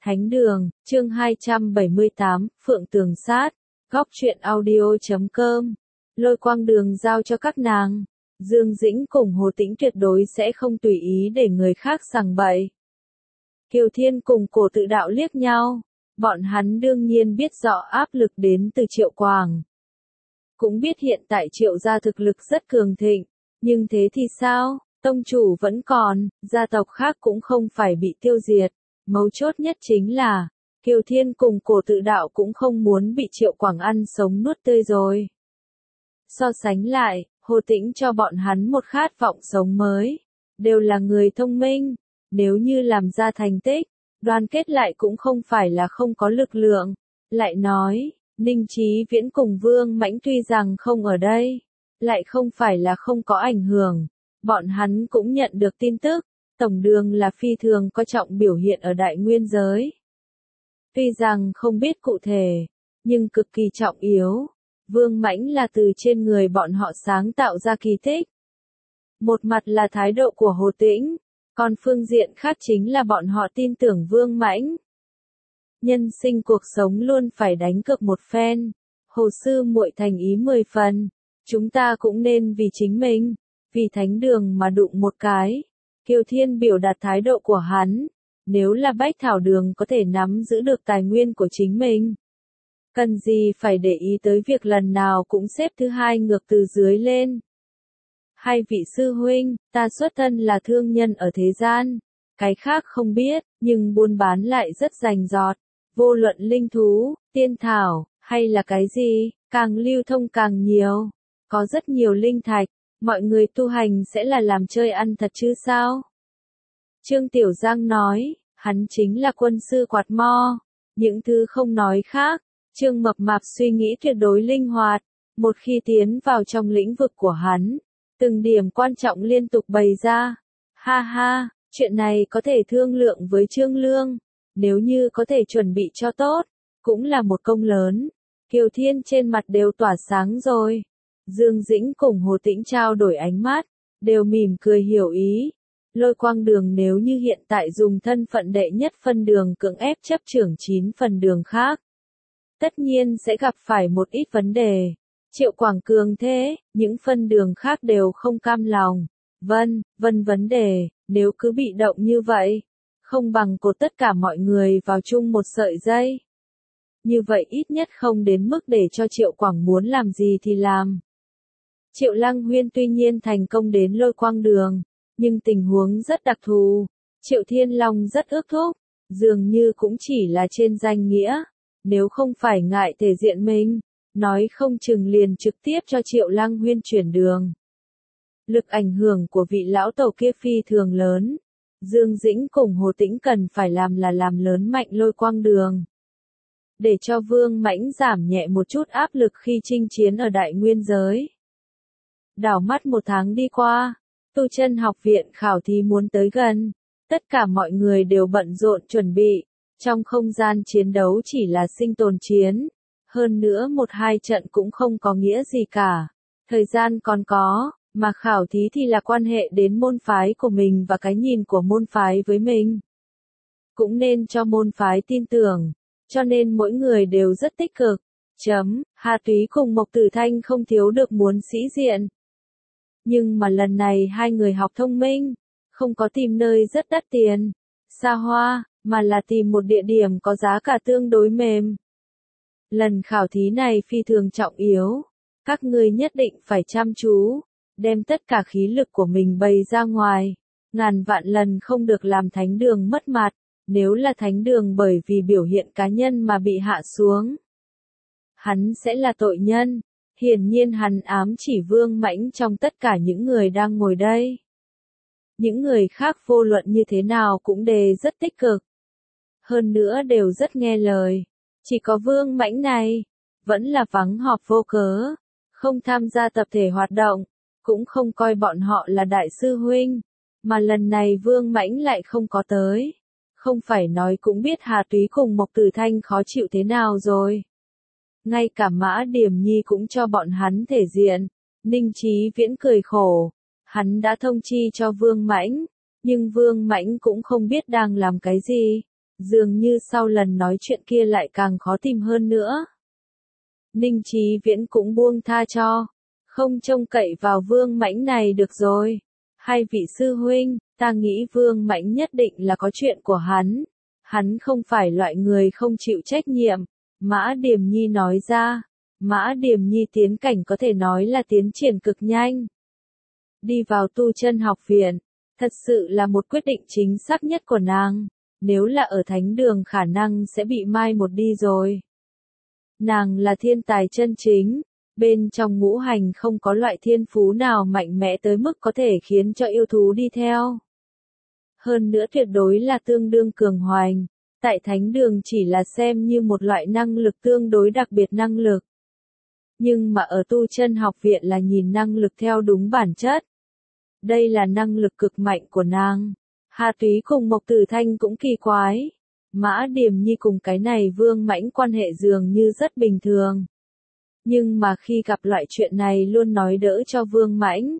Thánh đường, chương 278, Phượng Tường Sát, góc truyện audio.com. Lôi quang đường giao cho các nàng. Dương Dĩnh cùng Hồ Tĩnh tuyệt đối sẽ không tùy ý để người khác sằng bậy. Kiều Thiên cùng Cổ Tự Đạo liếc nhau. Bọn hắn đương nhiên biết rõ áp lực đến từ Triệu Quảng. Cũng biết hiện tại Triệu gia thực lực rất cường thịnh. Nhưng thế thì sao? Tông chủ vẫn còn, gia tộc khác cũng không phải bị tiêu diệt. Mấu chốt nhất chính là, Kiều Thiên cùng Cổ Tự Đạo cũng không muốn bị Triệu Quảng ăn sống nuốt tươi rồi. So sánh lại, Hồ Tĩnh cho bọn hắn một khát vọng sống mới. Đều là người thông minh, nếu như làm ra thành tích, đoàn kết lại cũng không phải là không có lực lượng. Lại nói, Ninh Chí Viễn cùng Vương Mãnh tuy rằng không ở đây, lại không phải là không có ảnh hưởng. Bọn hắn cũng nhận được tin tức, Tổng Đường là phi thường coi trọng biểu hiện ở Đại Nguyên giới. Tuy rằng không biết cụ thể, nhưng cực kỳ trọng yếu. Vương Mãnh là từ trên người bọn họ sáng tạo ra kỳ tích. Một mặt là thái độ của Hồ Tĩnh, còn phương diện khác chính là bọn họ tin tưởng Vương Mãnh. Nhân sinh cuộc sống luôn phải đánh cược một phen. Hồ sư muội thành ý 10 phần. Chúng ta cũng nên vì chính mình, vì thánh đường mà đụng một cái. Kiều Thiên biểu đạt thái độ của hắn. Nếu là Bách Thảo Đường có thể nắm giữ được tài nguyên của chính mình, cần gì phải để ý tới việc lần nào cũng xếp thứ hai ngược từ dưới lên. Hai vị sư huynh, ta xuất thân là thương nhân ở thế gian. Cái khác không biết, nhưng buôn bán lại rất rành rọt. Vô luận linh thú, tiên thảo, hay là cái gì, càng lưu thông càng nhiều. Có rất nhiều linh thạch, mọi người tu hành sẽ là làm chơi ăn thật chứ sao? Trương Tiểu Giang nói, hắn chính là quân sư quạt mo. Những thứ không nói khác, Trương Mập Mạp suy nghĩ tuyệt đối linh hoạt. Một khi tiến vào trong lĩnh vực của hắn, từng điểm quan trọng liên tục bày ra. Ha ha, chuyện này có thể thương lượng với Trương Lương. Nếu như có thể chuẩn bị cho tốt, cũng là một công lớn. Kiều Thiên trên mặt đều tỏa sáng rồi. Dương Dĩnh cùng Hồ Tĩnh trao đổi ánh mắt, đều mỉm cười hiểu ý. Lôi quang đường nếu như hiện tại dùng thân phận đệ nhất phân đường cưỡng ép chấp trưởng 9 phần đường khác, tất nhiên sẽ gặp phải một ít vấn đề. Triệu Quảng cường thế, những phân đường khác đều không cam lòng. Vấn đề, nếu cứ bị động như vậy, không bằng cột tất cả mọi người vào chung một sợi dây. Như vậy ít nhất không đến mức để cho Triệu Quảng muốn làm gì thì làm. Triệu Lăng Huyên tuy nhiên thành công đến lôi quang đường, nhưng tình huống rất đặc thù. Triệu Thiên Long rất ước thúc, dường như cũng chỉ là trên danh nghĩa. Nếu không phải ngại thể diện mình, nói không chừng liền trực tiếp cho Triệu Lăng Huyên chuyển đường. Lực ảnh hưởng của vị lão tổ kia phi thường lớn. Dương Dĩnh cùng Hồ Tĩnh cần phải làm là làm lớn mạnh lôi quang đường. Để cho Vương Mãnh giảm nhẹ một chút áp lực khi chinh chiến ở Đại Nguyên giới. Đảo mắt một tháng đi qua, Tu Chân học viện khảo thí muốn tới gần. Tất cả mọi người đều bận rộn chuẩn bị. Trong không gian chiến đấu chỉ là sinh tồn chiến. Hơn nữa 1-2 trận cũng không có nghĩa gì cả. Thời gian còn có, mà khảo thí thì là quan hệ đến môn phái của mình và cái nhìn của môn phái với mình. Cũng nên cho môn phái tin tưởng, cho nên mỗi người đều rất tích cực. Hà Túy cùng Mộc Tử Thanh không thiếu được muốn sĩ diện. Nhưng mà lần này hai người học thông minh, không có tìm nơi rất đắt tiền, xa hoa, mà là tìm một địa điểm có giá cả tương đối mềm. Lần khảo thí này phi thường trọng yếu, các ngươi nhất định phải chăm chú, đem tất cả khí lực của mình bày ra ngoài, ngàn vạn lần không được làm thánh đường mất mặt, nếu là thánh đường bởi vì biểu hiện cá nhân mà bị hạ xuống. Hắn sẽ là tội nhân, hiển nhiên hắn ám chỉ Vương Mãnh trong tất cả những người đang ngồi đây. Những người khác vô luận như thế nào cũng đều rất tích cực. Hơn nữa đều rất nghe lời. Chỉ có Vương Mãnh này, vẫn là vắng họp vô cớ, không tham gia tập thể hoạt động, cũng không coi bọn họ là đại sư huynh. Mà lần này Vương Mãnh lại không có tới. Không phải nói cũng biết Hà Túy cùng Mộc Tử Thanh khó chịu thế nào rồi. Ngay cả Mã Điểm Nhi cũng cho bọn hắn thể diện. Ninh Chí Viễn cười khổ. Hắn đã thông chi cho Vương Mãnh, nhưng Vương Mãnh cũng không biết đang làm cái gì. Dường như sau lần nói chuyện kia lại càng khó tìm hơn nữa. Ninh Chí Viễn cũng buông tha cho. Không trông cậy vào Vương Mãnh này được rồi. Hai vị sư huynh, ta nghĩ Vương Mãnh nhất định là có chuyện của hắn. Hắn không phải loại người không chịu trách nhiệm. Mã Điềm Nhi nói ra. Mã Điềm Nhi tiến cảnh có thể nói là tiến triển cực nhanh. Đi vào tu chân học viện, thật sự là một quyết định chính xác nhất của nàng. Nếu là ở thánh đường khả năng sẽ bị mai một đi rồi. Nàng là thiên tài chân chính, bên trong ngũ hành không có loại thiên phú nào mạnh mẽ tới mức có thể khiến cho yêu thú đi theo. Hơn nữa tuyệt đối là tương đương cường hoành, tại thánh đường chỉ là xem như một loại năng lực tương đối đặc biệt năng lực. Nhưng mà ở tu chân học viện là nhìn năng lực theo đúng bản chất. Đây là năng lực cực mạnh của nàng. Hà Túy cùng Mộc Tử Thanh cũng kỳ quái. Mã Điềm Nhi cùng cái này Vương Mãnh quan hệ dường như rất bình thường. Nhưng mà khi gặp loại chuyện này luôn nói đỡ cho Vương Mãnh.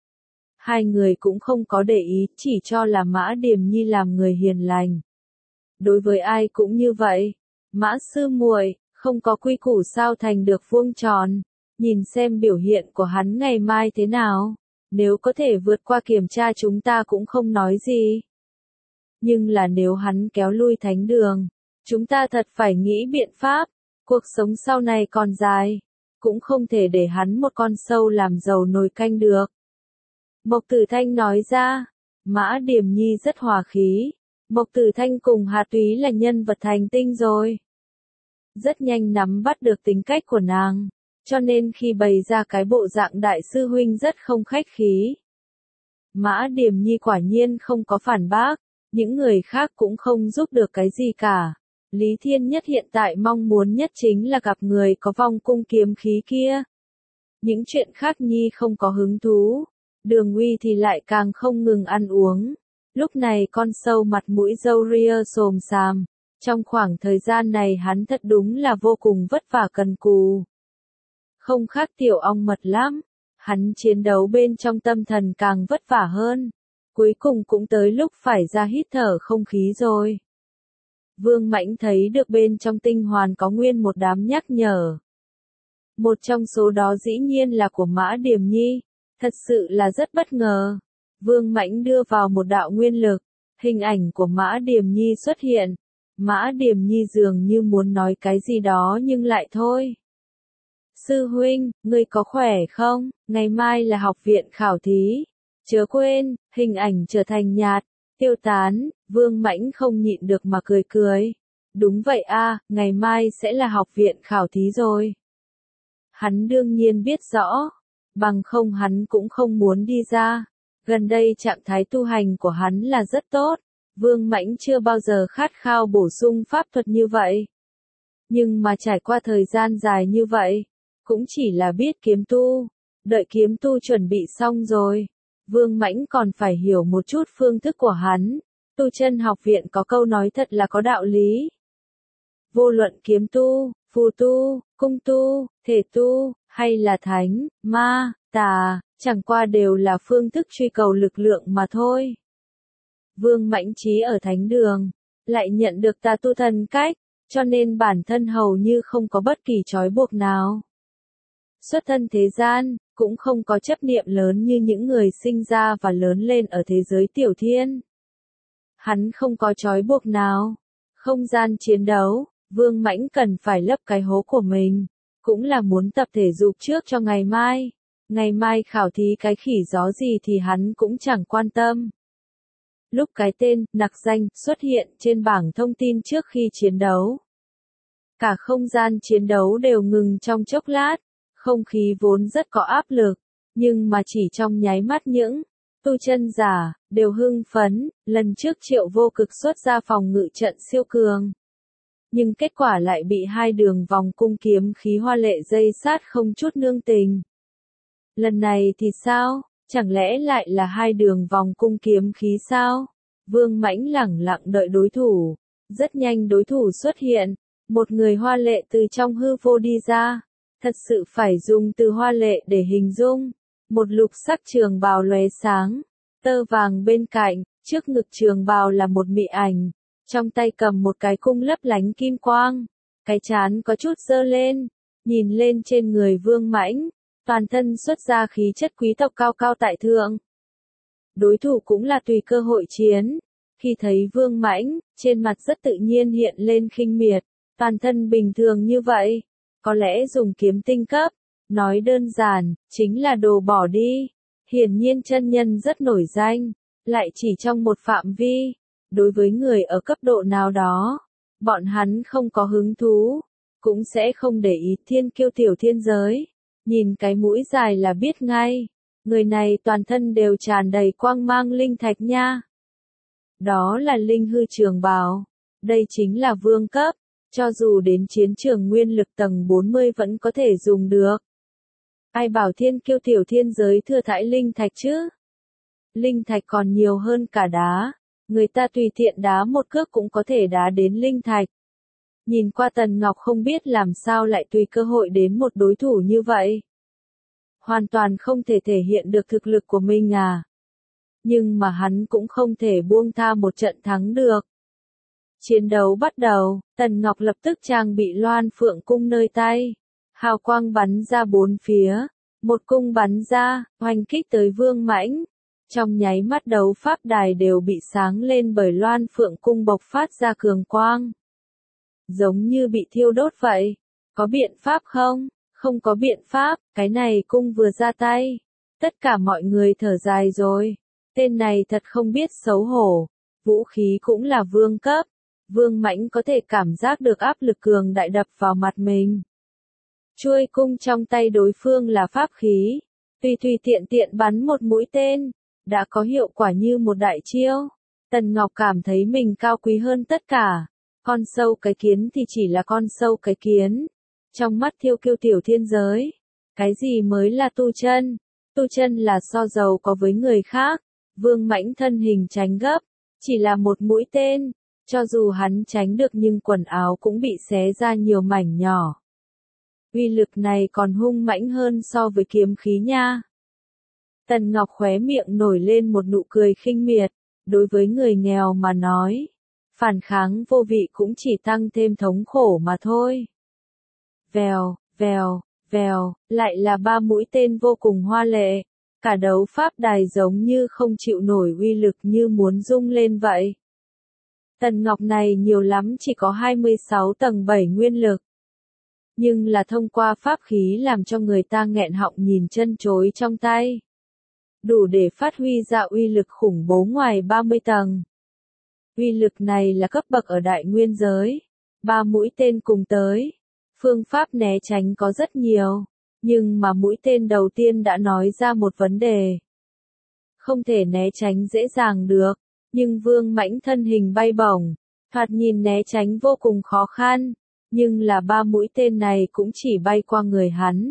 Hai người cũng không có để ý, chỉ cho là Mã Điềm Nhi làm người hiền lành. Đối với ai cũng như vậy. Mã sư muội, không có quy củ sao thành được vuông tròn. Nhìn xem biểu hiện của hắn ngày mai thế nào. Nếu có thể vượt qua kiểm tra chúng ta cũng không nói gì. Nhưng là nếu hắn kéo lui thánh đường, chúng ta thật phải nghĩ biện pháp. Cuộc sống sau này còn dài, cũng không thể để hắn một con sâu làm dầu nồi canh được. Mộc Tử Thanh nói ra, Mã Điềm Nhi rất hòa khí. Mộc Tử Thanh cùng Hà Túy là nhân vật thành tinh rồi. Rất nhanh nắm bắt được tính cách của nàng. Cho nên khi bày ra cái bộ dạng đại sư huynh rất không khách khí. Mã Điềm Nhi quả nhiên không có phản bác, những người khác cũng không giúp được cái gì cả. Lý Thiên Nhất hiện tại mong muốn nhất chính là gặp người có vong cung kiếm khí kia. Những chuyện khác Nhi không có hứng thú, Đường Uy thì lại càng không ngừng ăn uống. Lúc này con sâu mặt mũi râu ria xồm xàm, trong khoảng thời gian này hắn thật đúng là vô cùng vất vả cần cù. Không khác tiểu ong mật lắm, hắn chiến đấu bên trong tâm thần càng vất vả hơn. Cuối cùng cũng tới lúc phải ra hít thở không khí rồi. Vương Mãnh thấy được bên trong tinh hoàn có nguyên một đám nhắc nhở. Một trong số đó dĩ nhiên là của Mã Điềm Nhi, thật sự là rất bất ngờ. Vương Mãnh đưa vào một đạo nguyên lực, hình ảnh của Mã Điềm Nhi xuất hiện. Mã Điềm Nhi dường như muốn nói cái gì đó nhưng lại thôi. Sư huynh, ngươi có khỏe không? Ngày mai là học viện khảo thí. Chớ quên, hình ảnh trở thành nhạt, tiêu tán, Vương Mãnh không nhịn được mà cười cười. Đúng vậy a, ngày mai sẽ là học viện khảo thí rồi. Hắn đương nhiên biết rõ, bằng không hắn cũng không muốn đi ra. Gần đây trạng thái tu hành của hắn là rất tốt, Vương Mãnh chưa bao giờ khát khao bổ sung pháp thuật như vậy. Nhưng mà trải qua thời gian dài như vậy, cũng chỉ là biết kiếm tu, đợi kiếm tu chuẩn bị xong rồi. Vương Mãnh còn phải hiểu một chút phương thức của hắn. Tu chân học viện có câu nói thật là có đạo lý. Vô luận kiếm tu, phù tu, cung tu, thể tu, hay là thánh, ma, tà, chẳng qua đều là phương thức truy cầu lực lượng mà thôi. Vương Mãnh Trí ở thánh đường, lại nhận được tà tu thần cách, cho nên bản thân hầu như không có bất kỳ trói buộc nào. Xuất thân thế gian, cũng không có chấp niệm lớn như những người sinh ra và lớn lên ở thế giới tiểu thiên. Hắn không có trói buộc nào. Không gian chiến đấu, Vương Mãnh cần phải lấp cái hố của mình, cũng là muốn tập thể dục trước cho ngày mai. Ngày mai khảo thí cái khỉ gió gì thì hắn cũng chẳng quan tâm. Lúc cái tên, nặc danh, xuất hiện trên bảng thông tin trước khi chiến đấu. Cả không gian chiến đấu đều ngừng trong chốc lát. Không khí vốn rất có áp lực, nhưng mà chỉ trong nháy mắt những tu chân giả đều hưng phấn. Lần trước Triệu Vô Cực xuất ra phòng ngự trận siêu cường, nhưng kết quả lại bị hai đường vòng cung kiếm khí hoa lệ dây sát không chút nương tình. Lần này thì sao? Chẳng lẽ lại là hai đường vòng cung kiếm khí sao? Vương Mãnh lẳng lặng đợi đối thủ. Rất nhanh đối thủ xuất hiện, một người hoa lệ từ trong hư vô đi ra. Thật sự phải dùng từ hoa lệ để hình dung. Một lục sắc trường bào lóe sáng, tơ vàng bên cạnh, trước ngực trường bào là một mị ảnh, trong tay cầm một cái cung lấp lánh kim quang, cái trán có chút giơ lên, nhìn lên trên người Vương Mãnh, toàn thân xuất ra khí chất quý tộc cao cao tại thượng. Đối thủ cũng là tùy cơ hội chiến, khi thấy Vương Mãnh, trên mặt rất tự nhiên hiện lên khinh miệt, toàn thân bình thường như vậy, có lẽ dùng kiếm tinh cấp, nói đơn giản, chính là đồ bỏ đi. Hiển nhiên chân nhân rất nổi danh, lại chỉ trong một phạm vi, đối với người ở cấp độ nào đó, bọn hắn không có hứng thú, cũng sẽ không để ý thiên kiêu tiểu thiên giới, nhìn cái mũi dài là biết ngay, người này toàn thân đều tràn đầy quang mang linh thạch nha. Đó là linh hư trường bào, đây chính là vương cấp, cho dù đến chiến trường nguyên lực tầng 40 vẫn có thể dùng được. Ai bảo thiên kiêu tiểu thiên giới thừa thãi linh thạch chứ? Linh thạch còn nhiều hơn cả đá, người ta tùy tiện đá một cước cũng có thể đá đến linh thạch. Nhìn qua Tần Ngọc không biết làm sao lại tùy cơ hội đến một đối thủ như vậy. Hoàn toàn không thể thể hiện được thực lực của mình à. Nhưng mà hắn cũng không thể buông tha một trận thắng được. Chiến đấu bắt đầu, Tần Ngọc lập tức trang bị Loan Phượng cung nơi tay. Hào quang bắn ra bốn phía, một cung bắn ra, hoành kích tới Vương Mãnh. Trong nháy mắt đấu pháp đài đều bị sáng lên bởi Loan Phượng cung bộc phát ra cường quang. Giống như bị thiêu đốt vậy. Có biện pháp không? Không có biện pháp, cái này cung vừa ra tay. Tất cả mọi người thở dài rồi. Tên này thật không biết xấu hổ. Vũ khí cũng là vương cấp. Vương Mãnh có thể cảm giác được áp lực cường đại đập vào mặt mình. Chuôi cung trong tay đối phương là pháp khí. Tùy tiện tiện bắn một mũi tên. Đã có hiệu quả như một đại chiêu. Tần Ngọc cảm thấy mình cao quý hơn tất cả. Con sâu cái kiến thì chỉ là con sâu cái kiến. Trong mắt thiêu kiêu tiểu thiên giới. Cái gì mới là tu chân? Tu chân là so giàu có với người khác. Vương Mãnh thân hình tránh gấp. Chỉ là một mũi tên. Cho dù hắn tránh được nhưng quần áo cũng bị xé ra nhiều mảnh nhỏ. Uy lực này còn hung mãnh hơn so với kiếm khí nha. Tần Ngọc khóe miệng nổi lên một nụ cười khinh miệt. Đối với người nghèo mà nói, phản kháng vô vị cũng chỉ tăng thêm thống khổ mà thôi. Vèo, vèo, vèo, lại là 3 mũi tên vô cùng hoa lệ. Cả đấu pháp đài giống như không chịu nổi uy lực như muốn rung lên vậy. Tần Ngọc này nhiều lắm chỉ có 26 tầng 7 nguyên lực. Nhưng là thông qua pháp khí làm cho người ta nghẹn họng nhìn chân chối trong tay. Đủ để phát huy ra uy lực khủng bố ngoài 30 tầng. Uy lực này là cấp bậc ở đại nguyên giới. 3 mũi tên cùng tới. Phương pháp né tránh có rất nhiều. Nhưng mà mũi tên đầu tiên đã nói ra một vấn đề. Không thể né tránh dễ dàng được. Nhưng Vương Mãnh thân hình bay bổng. Thoạt nhìn né tránh vô cùng khó khăn. Nhưng là 3 mũi tên này cũng chỉ bay qua người hắn.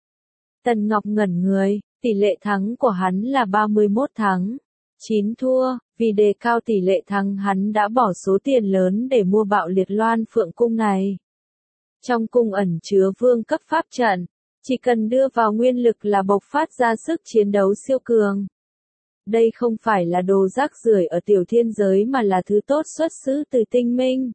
Tần Ngọc ngẩn người. Tỷ lệ thắng của hắn là 31 thắng, 9 thua, vì đề cao tỷ lệ thắng hắn đã bỏ số tiền lớn để mua bạo liệt Loan Phượng cung này. Trong cung ẩn chứa vương cấp pháp trận, chỉ cần đưa vào nguyên lực là bộc phát ra sức chiến đấu siêu cường. Đây không phải là đồ rác rưởi ở tiểu thiên giới mà là thứ tốt xuất xứ từ tinh minh.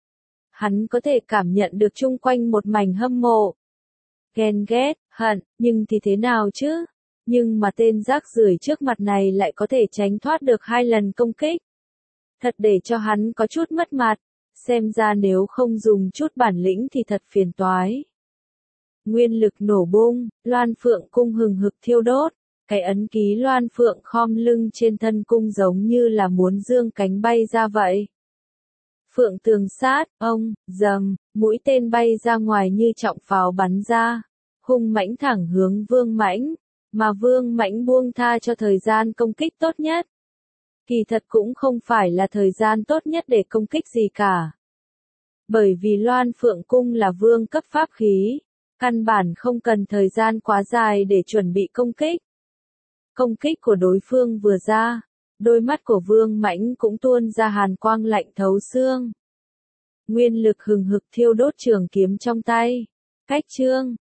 Hắn có thể cảm nhận được chung quanh một mảnh hâm mộ, ghen ghét, hận, nhưng thì thế nào chứ? Nhưng mà tên rác rưởi trước mặt này lại có thể tránh thoát được 2 lần công kích. Thật để cho hắn có chút mất mặt, xem ra nếu không dùng chút bản lĩnh thì thật phiền toái. Nguyên lực nổ bung, Loan Phượng cung hừng hực thiêu đốt, cái ấn ký Loan Phượng khom lưng trên thân cung giống như là muốn dương cánh bay ra vậy. Phượng tường sát, ông, dầm, mũi tên bay ra ngoài như trọng pháo bắn ra, hung mãnh thẳng hướng Vương Mãnh. Mà Vương Mãnh buông tha cho thời gian công kích tốt nhất. Kỳ thật cũng không phải là thời gian tốt nhất để công kích gì cả. Bởi vì Loan Phượng cung là vương cấp pháp khí, căn bản không cần thời gian quá dài để chuẩn bị công kích. Công kích của đối phương vừa ra, đôi mắt của Vương Mãnh cũng tuôn ra hàn quang lạnh thấu xương. Nguyên lực hừng hực thiêu đốt trường kiếm trong tay. Cách chương